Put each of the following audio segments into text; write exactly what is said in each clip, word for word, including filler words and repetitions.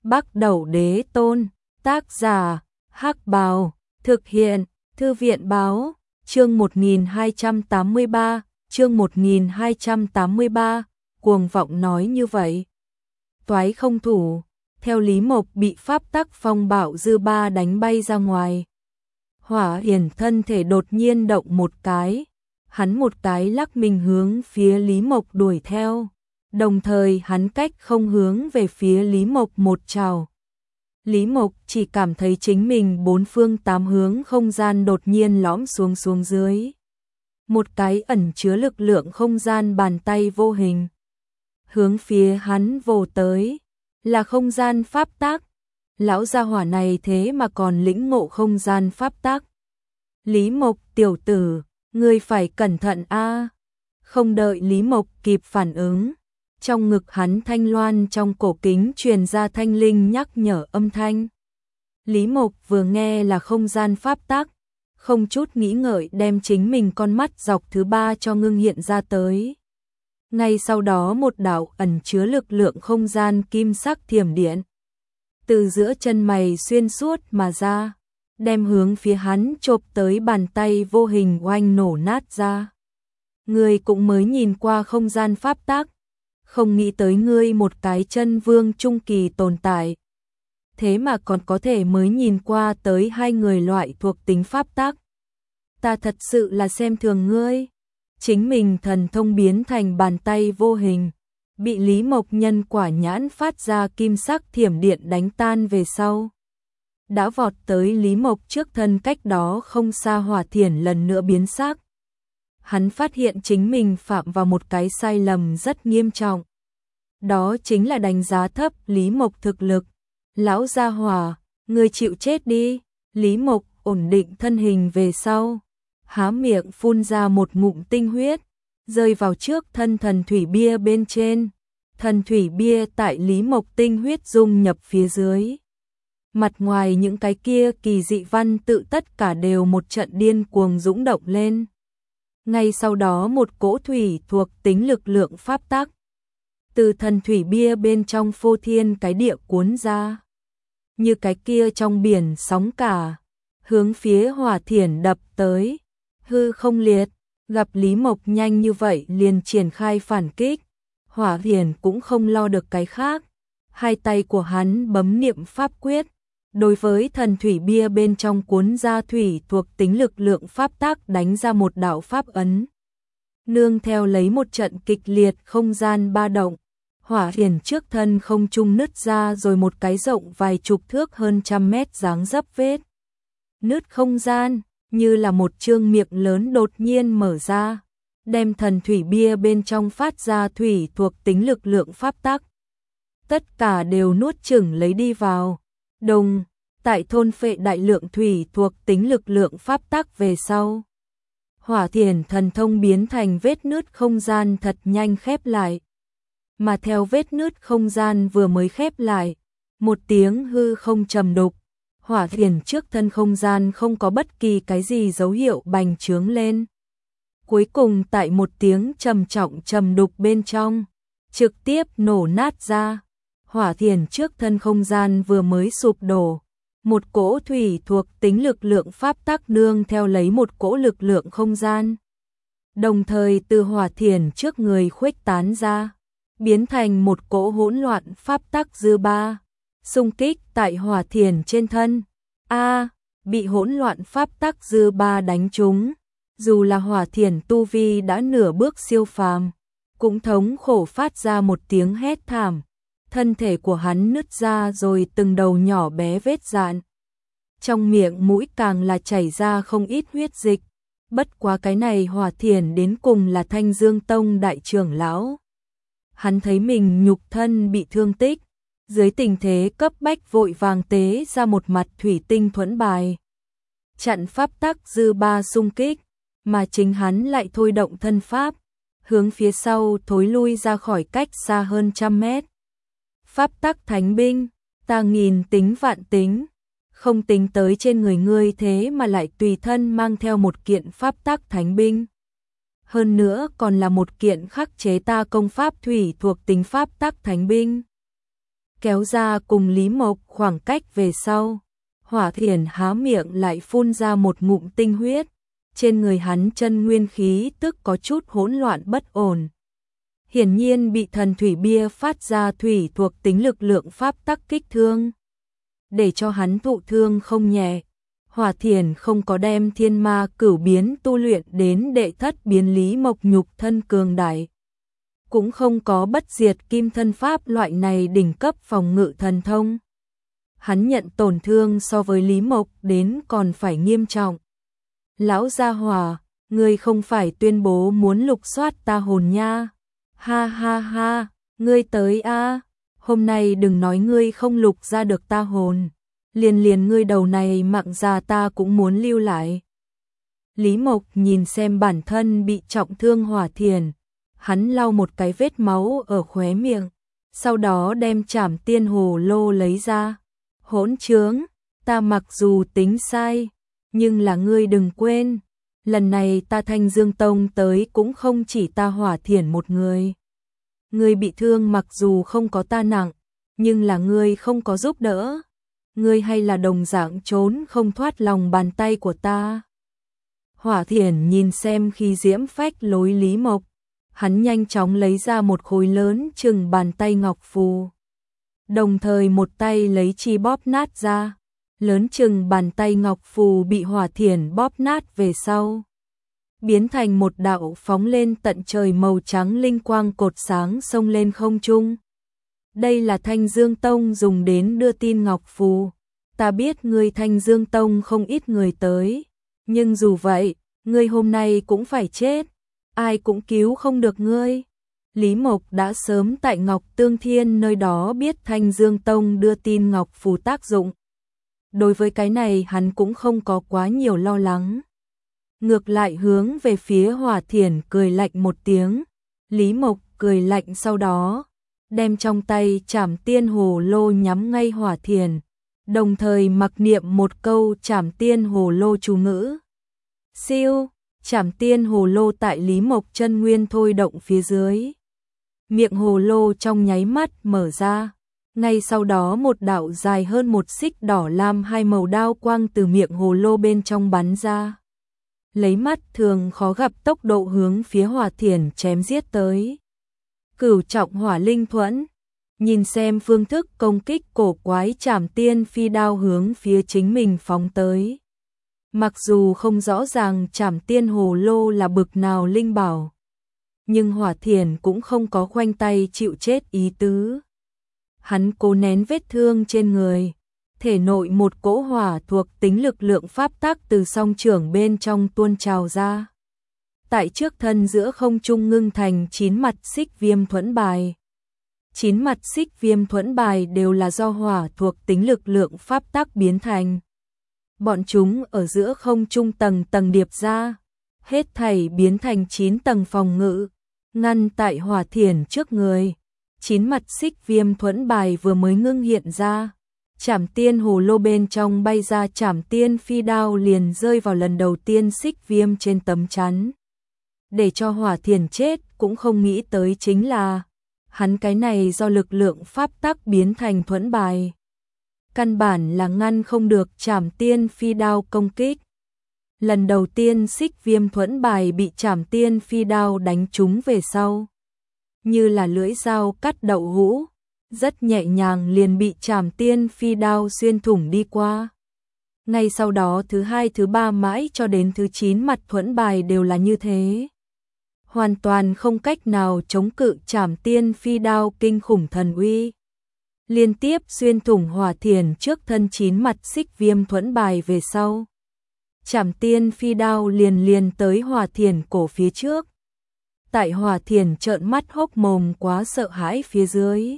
Bắc Đẩu Đế Tôn, tác giả, Hắc Bào, thực hiện, Thư viện Báo, chương một nghìn hai trăm tám mươi ba, chương một nghìn hai trăm tám mươi ba, cuồng vọng nói như vậy. Toái không thủ, theo Lý Mộc bị pháp tắc phong bạo dư ba đánh bay ra ngoài. Hỏa Hiển thân thể đột nhiên động một cái, hắn một cái lắc mình hướng phía Lý Mộc đuổi theo, đồng thời hắn cách không hướng về phía Lý Mộc một trào. Lý Mộc chỉ cảm thấy chính mình bốn phương tám hướng không gian đột nhiên lõm xuống xuống dưới. Một cái ẩn chứa lực lượng không gian bàn tay vô hình hướng phía hắn vồ tới, là không gian pháp tắc. Lão gia hỏa này thế mà còn lĩnh ngộ không gian pháp tắc. Lý Mộc tiểu tử, ngươi phải cẩn thận a. Không đợi Lý Mộc kịp phản ứng, trong ngực hắn thanh loan trong cổ kính truyền ra thanh linh nhắc nhở âm thanh. Lý Mộc vừa nghe là không gian pháp tắc, không chút nghĩ ngợi đem chính mình con mắt dọc thứ ba cho ngưng hiện ra tới. Ngay sau đó một đạo ẩn chứa lực lượng không gian kim sắc thiểm điện từ giữa chân mày xuyên suốt mà ra, đem hướng phía hắn chộp tới bàn tay vô hình oanh nổ nát ra. Ngươi cũng mới nhìn qua không gian pháp tắc, không nghĩ tới ngươi một cái chân vương trung kỳ tồn tại, thế mà còn có thể mới nhìn qua tới hai người loại thuộc tính pháp tắc. Ta thật sự là xem thường ngươi. Chính mình thần thông biến thành bàn tay vô hình, bị Lý Mộc nhân quả nhãn phát ra kim sắc thiểm điện đánh tan về sau. Đã vọt tới Lý Mộc trước thân cách đó không xa Hỏa Thiển lần nữa biến sắc. Hắn phát hiện chính mình phạm vào một cái sai lầm rất nghiêm trọng. Đó chính là đánh giá thấp Lý Mộc thực lực. Lão gia hỏa, ngươi chịu chết đi. Lý Mộc ổn định thân hình về sau, há miệng phun ra một ngụm tinh huyết, rơi vào trước thân thần thủy bia bên trên. Thần thủy bia tại Lý Mộc tinh huyết dung nhập phía dưới. Mặt ngoài những cái kia kỳ dị văn tự tất cả đều một trận điên cuồng dũng động lên. Ngay sau đó một cỗ thủy thuộc tính lực lượng pháp tắc từ thần thủy bia bên trong phô thiên cái địa cuốn ra. Như cái kia trong biển sóng cả, hướng phía Hỏa Thiển đập tới. Hư không liệt, gặp Lý Mộc nhanh như vậy liền triển khai phản kích. Hỏa Thiển cũng không lo được cái khác. Hai tay của hắn bấm niệm pháp quyết, đối với thần thủy bia bên trong cuốn ra thủy thuộc tính lực lượng pháp tắc đánh ra một đạo pháp ấn. Nương theo lấy một trận kịch liệt không gian ba động, Hỏa Thiển trước thân không trung nứt ra rồi một cái rộng vài chục thước hơn trăm mét dáng dấp vết nứt không gian, như là một chương miệng lớn đột nhiên mở ra, đem thần thủy bia bên trong phát ra thủy thuộc tính lực lượng pháp tắc. Tất cả đều nuốt chửng lấy đi vào. Đồng, tại thôn phệ đại lượng thủy thuộc tính lực lượng pháp tắc về sau. Hỏa Thiển thần thông biến thành vết nứt không gian thật nhanh khép lại. Mà theo vết nứt không gian vừa mới khép lại, một tiếng hư không trầm đục. Hỏa Thiển trước thân không gian không có bất kỳ cái gì dấu hiệu bành trướng lên. Cuối cùng tại một tiếng trầm trọng trầm đục bên trong, trực tiếp nổ nát ra. Hỏa Thiển trước thân không gian vừa mới sụp đổ, một cỗ thủy thuộc tính lực lượng pháp tắc nương theo lấy một cỗ lực lượng không gian, đồng thời từ Hỏa Thiển trước người khuếch tán ra, biến thành một cỗ hỗn loạn pháp tắc dư ba, xung kích tại Hỏa Thiển trên thân. A, bị hỗn loạn pháp tắc dư ba đánh trúng, dù là Hỏa Thiển tu vi đã nửa bước siêu phàm, cũng thống khổ phát ra một tiếng hét thảm. Thân thể của hắn nứt ra rồi từng đầu nhỏ bé vết dạn. Trong miệng mũi càng là chảy ra không ít huyết dịch. Bất quá cái này Hỏa Thiển đến cùng là Thanh Dương Tông đại trưởng lão. Hắn thấy mình nhục thân bị thương tích, dưới tình thế cấp bách vội vàng tế ra một mặt thủy tinh thuẫn bài, chặn pháp tắc dư ba xung kích, mà chính hắn lại thôi động thân pháp, hướng phía sau thối lui ra khỏi cách xa hơn trăm mét. Pháp tắc thánh binh, ta nghìn tính vạn tính, không tính tới trên người ngươi thế mà lại tùy thân mang theo một kiện pháp tắc thánh binh. Hơn nữa còn là một kiện khắc chế ta công pháp thủy thuộc tính pháp tắc thánh binh. kéo ra cùng Lý Mộc khoảng cách về sau. Hỏa Thiển há miệng lại phun ra một ngụm tinh huyết, trên người hắn chân nguyên khí tức có chút hỗn loạn bất ổn. Hiển nhiên bị thần thủy bia phát ra thủy thuộc tính lực lượng pháp tắc kích thương, để cho hắn thụ thương không nhẹ. Hỏa Thiển không có đem thiên ma cửu biến tu luyện đến đệ thất biến Lý Mộc nhục thân cường đại, cũng không có bất diệt kim thân pháp loại này đỉnh cấp phòng ngự thần thông. Hắn nhận tổn thương so với Lý Mộc đến còn phải nghiêm trọng. Lão gia hỏa, ngươi không phải tuyên bố muốn lục soát ta hồn nha? Ha ha ha, ngươi tới a, hôm nay đừng nói ngươi không lục ra được ta hồn, liền liền ngươi đầu này mạng già ta cũng muốn lưu lại. Lý Mộc nhìn xem bản thân bị trọng thương Hỏa Thiển, hắn lau một cái vết máu ở khóe miệng, sau đó đem Trảm Tiên Hồ Lô lấy ra. Hỗn trướng, ta mặc dù tính sai, nhưng là ngươi đừng quên, lần này ta Thanh Dương Tông tới cũng không chỉ ta Hỏa Thiển một người. Ngươi bị thương mặc dù không có ta nặng, nhưng là ngươi không có giúp đỡ. Ngươi hay là đồng dạng trốn không thoát lòng bàn tay của ta. Hỏa Thiển nhìn xem khi diễm phách lối Lý Mộc, hắn nhanh chóng lấy ra một khối lớn chừng bàn tay ngọc phù. Đồng thời một tay lấy chi bóp nát ra, lớn chừng bàn tay ngọc phù bị Hỏa Thiển bóp nát về sau, biến thành một đạo phóng lên tận trời màu trắng linh quang cột sáng xông lên không trung. Đây là Thanh Dương Tông dùng đến đưa tin ngọc phù. Ta biết ngươi Thanh Dương Tông không ít người tới, nhưng dù vậy, ngươi hôm nay cũng phải chết, ai cũng cứu không được ngươi. Lý Mộc đã sớm tại Ngọc Tương Thiên nơi đó biết Thanh Dương Tông đưa tin ngọc phù tác dụng. Đối với cái này hắn cũng không có quá nhiều lo lắng. Ngược lại hướng về phía Hỏa Thiển cười lạnh một tiếng. Lý Mộc cười lạnh sau đó, đem trong tay Trảm Tiên Hồ Lô nhắm ngay Hỏa Thiển, đồng thời mặc niệm một câu Trảm Tiên Hồ Lô chú ngữ. Siêu, Trảm Tiên Hồ Lô tại Lý Mộc chân nguyên thôi động phía dưới. Miệng hồ lô trong nháy mắt mở ra, ngay sau đó một đạo dài hơn một xích đỏ lam hai màu đao quang từ miệng hồ lô bên trong bắn ra. Lấy mắt thường khó gặp tốc độ hướng phía Hỏa Thiển chém giết tới. Cửu trọng hỏa linh thuẫn, nhìn xem phương thức công kích cổ quái Trảm Tiên phi đao hướng phía chính mình phóng tới. Mặc dù không rõ ràng Trảm Tiên hồ lô là bực nào linh bảo, nhưng Hỏa Thiển cũng không có khoanh tay chịu chết ý tứ. Hắn cố nén vết thương trên người, thể nội một cỗ hỏa thuộc tính lực lượng pháp tắc từ song trưởng bên trong tuôn trào ra. Tại trước thân giữa không trung ngưng thành chín mặt xích viêm thuẫn bài. Chín mặt xích viêm thuẫn bài đều là do hỏa thuộc tính lực lượng pháp tắc biến thành. Bọn chúng ở giữa không trung tầng tầng điệp ra, hết thảy biến thành chín tầng phòng ngự, ngăn tại Hỏa Thiển trước người. Chín mặt xích viêm thuẫn bài vừa mới ngưng hiện ra, Trảm Tiên hồ lô bên trong bay ra Trảm Tiên phi đao liền rơi vào lần đầu tiên xích viêm trên tấm chắn. Để cho Hỏa Thiển chết cũng không nghĩ tới chính là, hắn cái này do lực lượng pháp tắc biến thành thuẫn bài, căn bản là ngăn không được Trảm Tiên phi đao công kích. Lần đầu tiên xích viêm thuẫn bài bị Trảm Tiên phi đao đánh trúng về sau, như là lưỡi dao cắt đậu hũ, rất nhẹ nhàng liền bị Trảm Tiên phi đao xuyên thủng đi qua. Ngay sau đó thứ hai thứ ba mãi cho đến thứ chín mặt thuẫn bài đều là như thế. Hoàn toàn không cách nào chống cự Trảm Tiên phi đao kinh khủng thần uy. Liên tiếp xuyên thủng Hỏa Thiển trước thân chín mặt xích viêm thuẫn bài về sau. Trảm Tiên phi đao liền liền tới Hỏa Thiển cổ phía trước. Tại Hỏa Thiển trợn mắt hốc mồm quá sợ hãi phía dưới.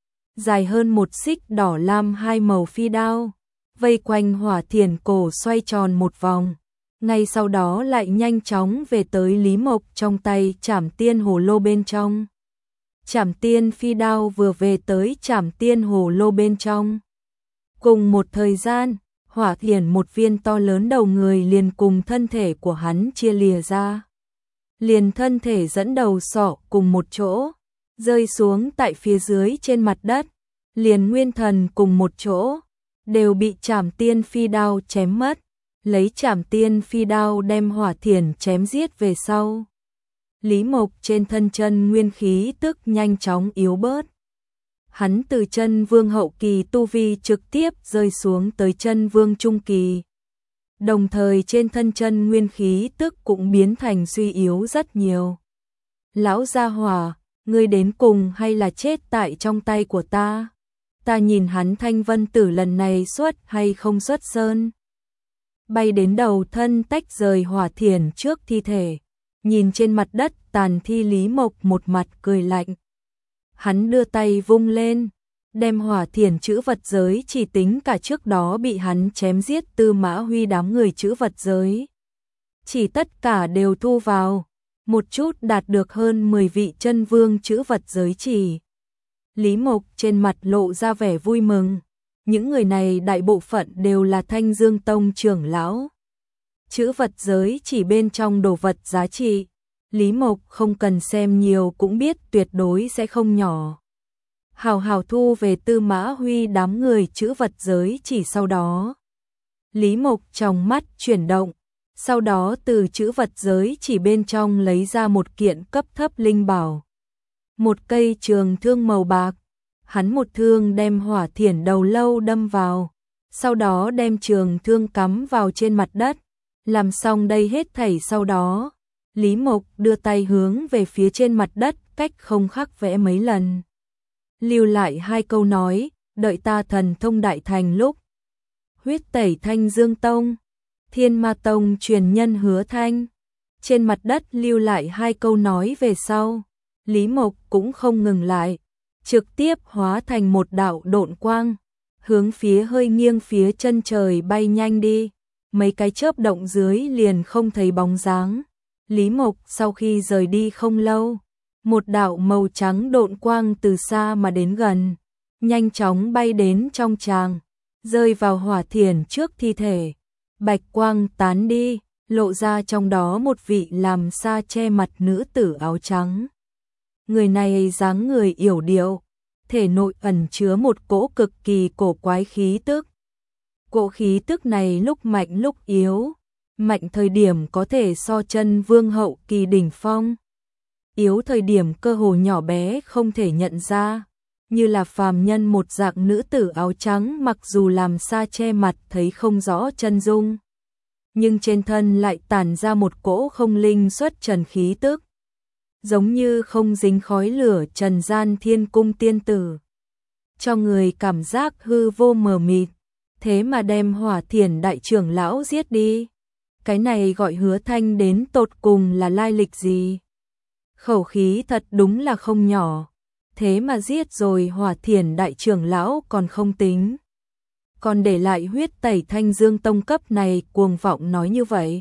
Dài hơn một xích đỏ lam hai màu phi đao, vây quanh Hỏa Thiển cổ xoay tròn một vòng. Ngay sau đó lại nhanh chóng về tới Lý Mộc trong tay Trảm Tiên hồ lô bên trong. Trảm Tiên phi đao vừa về tới Trảm Tiên hồ lô bên trong. Cùng một thời gian, Hỏa Thiển một viên to lớn đầu người liền cùng thân thể của hắn chia lìa ra. Liền thân thể dẫn đầu sọ cùng một chỗ, rơi xuống tại phía dưới trên mặt đất, liền nguyên thần cùng một chỗ, đều bị Trảm Tiên Phi đao chém mất, lấy Trảm Tiên Phi đao đem Hỏa Thiển chém giết về sau. Lý Mộc trên thân chân nguyên khí tức nhanh chóng yếu bớt. Hắn từ chân vương hậu kỳ tu vi trực tiếp rơi xuống tới chân vương trung kỳ. Đồng thời trên thân chân nguyên khí tức cũng biến thành suy yếu rất nhiều. Lão gia hỏa, ngươi đến cùng hay là chết tại trong tay của ta? Ta nhìn hắn Thanh Vân Tử lần này xuất hay không xuất sơn. Bay đến đầu thân tách rời Hỏa Thiển trước thi thể. Nhìn trên mặt đất tàn thi Lý Mộc một mặt cười lạnh. Hắn đưa tay vung lên, đem Hỏa Thiển chữ vật giới chỉ tính cả trước đó bị hắn chém giết Tư Mã Huy đám người chữ vật giới. Chỉ tất cả đều thu vào, một chút đạt được hơn mười vị chân vương chữ vật giới chỉ. Lý Mộc trên mặt lộ ra vẻ vui mừng, những người này đại bộ phận đều là Thanh Dương Tông trưởng lão. Chữ vật giới chỉ bên trong đồ vật giá trị, Lý Mộc không cần xem nhiều cũng biết tuyệt đối sẽ không nhỏ. Hào hào thu về Tư Mã Huy đám người chữ vật giới chỉ sau đó. Lý Mộc trong mắt chuyển động, sau đó từ chữ vật giới chỉ bên trong lấy ra một kiện cấp thấp linh bảo. Một cây trường thương màu bạc, hắn một thương đem Hỏa Thiển đầu lâu đâm vào, sau đó đem trường thương cắm vào trên mặt đất. Làm xong đây hết thảy sau đó, Lý Mộc đưa tay hướng về phía trên mặt đất cách không khắc vẽ mấy lần. Lưu lại hai câu nói, đợi ta thần thông đại thành lúc. Huyết tẩy Thanh Dương Tông, Thiên Ma Tông truyền nhân Hứa Thanh. Trên mặt đất lưu lại hai câu nói về sau, Lý Mộc cũng không ngừng lại, trực tiếp hóa thành một đạo độn quang, hướng phía hơi nghiêng phía chân trời bay nhanh đi. Mấy cái chớp động dưới liền không thấy bóng dáng. Lý Mộc sau khi rời đi không lâu, một đạo màu trắng độn quang từ xa mà đến gần, nhanh chóng bay đến trong tràng, rơi vào Hỏa Thiển trước thi thể. Bạch quang tán đi, lộ ra trong đó một vị làm sa che mặt nữ tử áo trắng. Người này dáng người yểu điệu, thể nội ẩn chứa một cỗ cực kỳ cổ quái khí tức. Cỗ khí tức này lúc mạnh lúc yếu, mạnh thời điểm có thể so chân vương hậu kỳ đỉnh phong, yếu thời điểm cơ hồ nhỏ bé không thể nhận ra, như là phàm nhân một dạng nữ tử áo trắng mặc dù làm sa che mặt thấy không rõ chân dung, nhưng trên thân lại tản ra một cỗ không linh xuất trần khí tức, giống như không dính khói lửa trần gian thiên cung tiên tử, cho người cảm giác hư vô mờ mịt. Thế mà đem Hỏa Thiển đại trưởng lão giết đi. Cái này gọi Hứa Thanh đến tột cùng là lai lịch gì? Khẩu khí thật đúng là không nhỏ. Thế mà giết rồi Hỏa Thiển đại trưởng lão còn không tính. Còn để lại huyết tẩy Thanh Dương Tông cấp này cuồng vọng nói như vậy.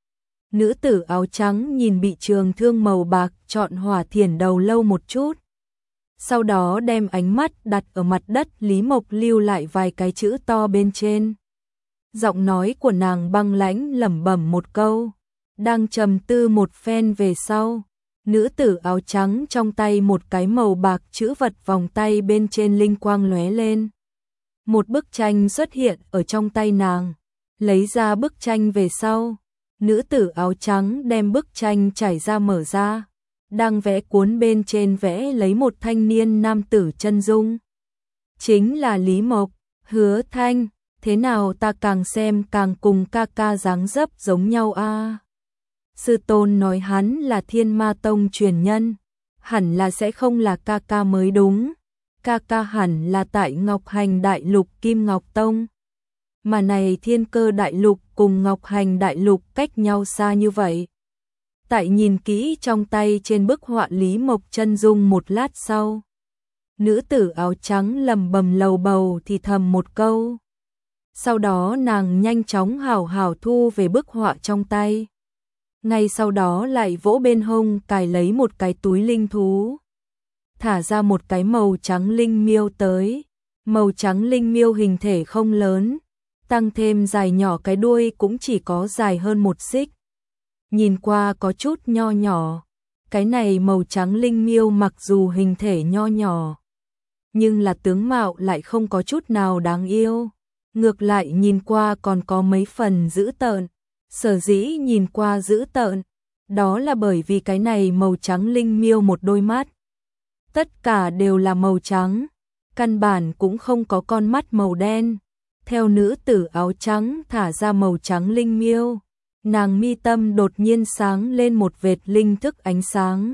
Nữ tử áo trắng nhìn bị trường thương màu bạc chọn Hỏa Thiển đầu lâu một chút. Sau đó đem ánh mắt đặt ở mặt đất, Lý Mộc lưu lại vài cái chữ to bên trên. Giọng nói của nàng băng lãnh lẩm bẩm một câu, đang trầm tư một phen về sau, nữ tử áo trắng trong tay một cái màu bạc chữ vật vòng tay bên trên linh quang lóe lên. Một bức tranh xuất hiện ở trong tay nàng, lấy ra bức tranh về sau, nữ tử áo trắng đem bức tranh trải ra mở ra. Đang vẽ cuốn bên trên vẽ lấy một thanh niên nam tử chân dung. Chính là Lý Mộc. Hứa Thanh, thế nào ta càng xem càng cùng ca ca dáng dấp giống nhau a. À? Sư tôn nói hắn là Thiên Ma Tông truyền nhân, hẳn là sẽ không là ca ca mới đúng. Ca ca hẳn là tại Ngọc Hành Đại Lục Kim Ngọc Tông. Mà này Thiên Cơ Đại Lục cùng Ngọc Hành Đại Lục cách nhau xa như vậy. Tại nhìn kỹ trong tay trên bức họa Lý Mộc chân dung một lát sau, nữ tử áo trắng lầm bầm lầu bầu thì thầm một câu. Sau đó nàng nhanh chóng hào hào thu về bức họa trong tay. Ngay sau đó lại vỗ bên hông cài lấy một cái túi linh thú. Thả ra một cái màu trắng linh miêu tới. Màu trắng linh miêu hình thể không lớn, tăng thêm dài nhỏ cái đuôi cũng chỉ có dài hơn một xích. Nhìn qua có chút nho nhỏ. Cái này màu trắng linh miêu mặc dù hình thể nho nhỏ, nhưng là tướng mạo lại không có chút nào đáng yêu. Ngược lại nhìn qua còn có mấy phần dữ tợn. Sở dĩ nhìn qua dữ tợn, đó là bởi vì cái này màu trắng linh miêu một đôi mắt. Tất cả đều là màu trắng, căn bản cũng không có con mắt màu đen. Theo nữ tử áo trắng thả ra màu trắng linh miêu, nàng mi tâm đột nhiên sáng lên một vệt linh thức ánh sáng.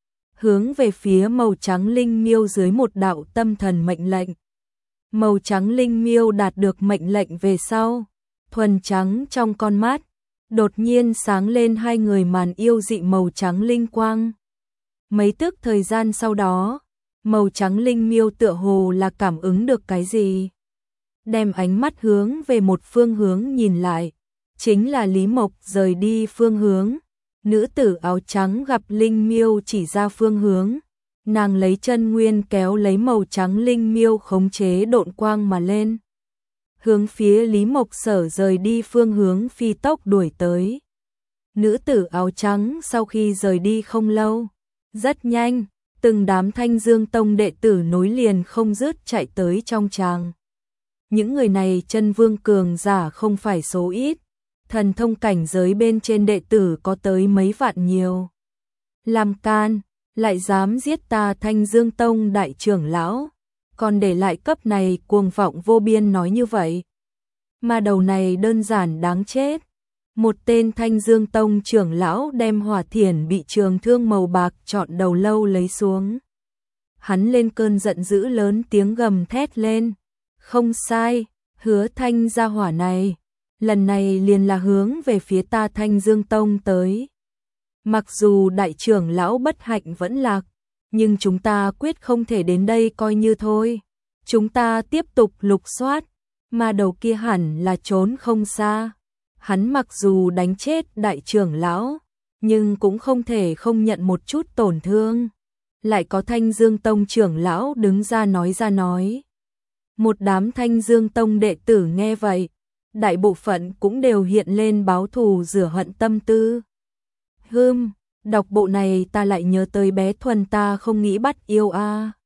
Hướng về phía màu trắng linh miêu dưới một đạo tâm thần mệnh lệnh. Màu trắng linh miêu đạt được mệnh lệnh về sau, thuần trắng trong con mắt, đột nhiên sáng lên hai người màn yêu dị màu trắng linh quang. Mấy tức thời gian sau đó, màu trắng linh miêu tựa hồ là cảm ứng được cái gì. Đem ánh mắt hướng về một phương hướng nhìn lại, chính là Lý Mộc rời đi phương hướng. Nữ tử áo trắng gặp linh miêu chỉ ra phương hướng, nàng lấy chân nguyên kéo lấy màu trắng linh miêu khống chế độn quang mà lên. Hướng phía Lý Mộc Sở rời đi phương hướng phi tốc đuổi tới. Nữ tử áo trắng sau khi rời đi không lâu, rất nhanh, từng đám Thanh Dương Tông đệ tử nối liền không dứt chạy tới trong tràng. Những người này chân vương cường giả không phải số ít, thần thông cảnh giới bên trên đệ tử có tới mấy vạn nhiều. Làm can, lại dám giết ta Thanh Dương Tông đại trưởng lão, còn để lại cấp này cuồng vọng vô biên nói như vậy. Mà đầu này đơn giản đáng chết. Một tên Thanh Dương Tông trưởng lão đem Hỏa Thiển bị trường thương màu bạc chọn đầu lâu lấy xuống. Hắn lên cơn giận dữ lớn tiếng gầm thét lên. Không sai, Hứa Thanh gia hỏa này, lần này liền là hướng về phía ta Thanh Dương Tông tới. Mặc dù đại trưởng lão bất hạnh vẫn lạc, nhưng chúng ta quyết không thể đến đây coi như thôi. Chúng ta tiếp tục lục soát, mà đầu kia hẳn là trốn không xa. Hắn mặc dù đánh chết đại trưởng lão, nhưng cũng không thể không nhận một chút tổn thương. Lại có Thanh Dương Tông trưởng lão đứng ra nói ra nói. Một đám Thanh Dương Tông đệ tử nghe vậy, đại bộ phận cũng đều hiện lên báo thù rửa hận tâm tư. Hừm, đọc bộ này ta lại nhớ tới bé Thuần ta không nghĩ bắt yêu a.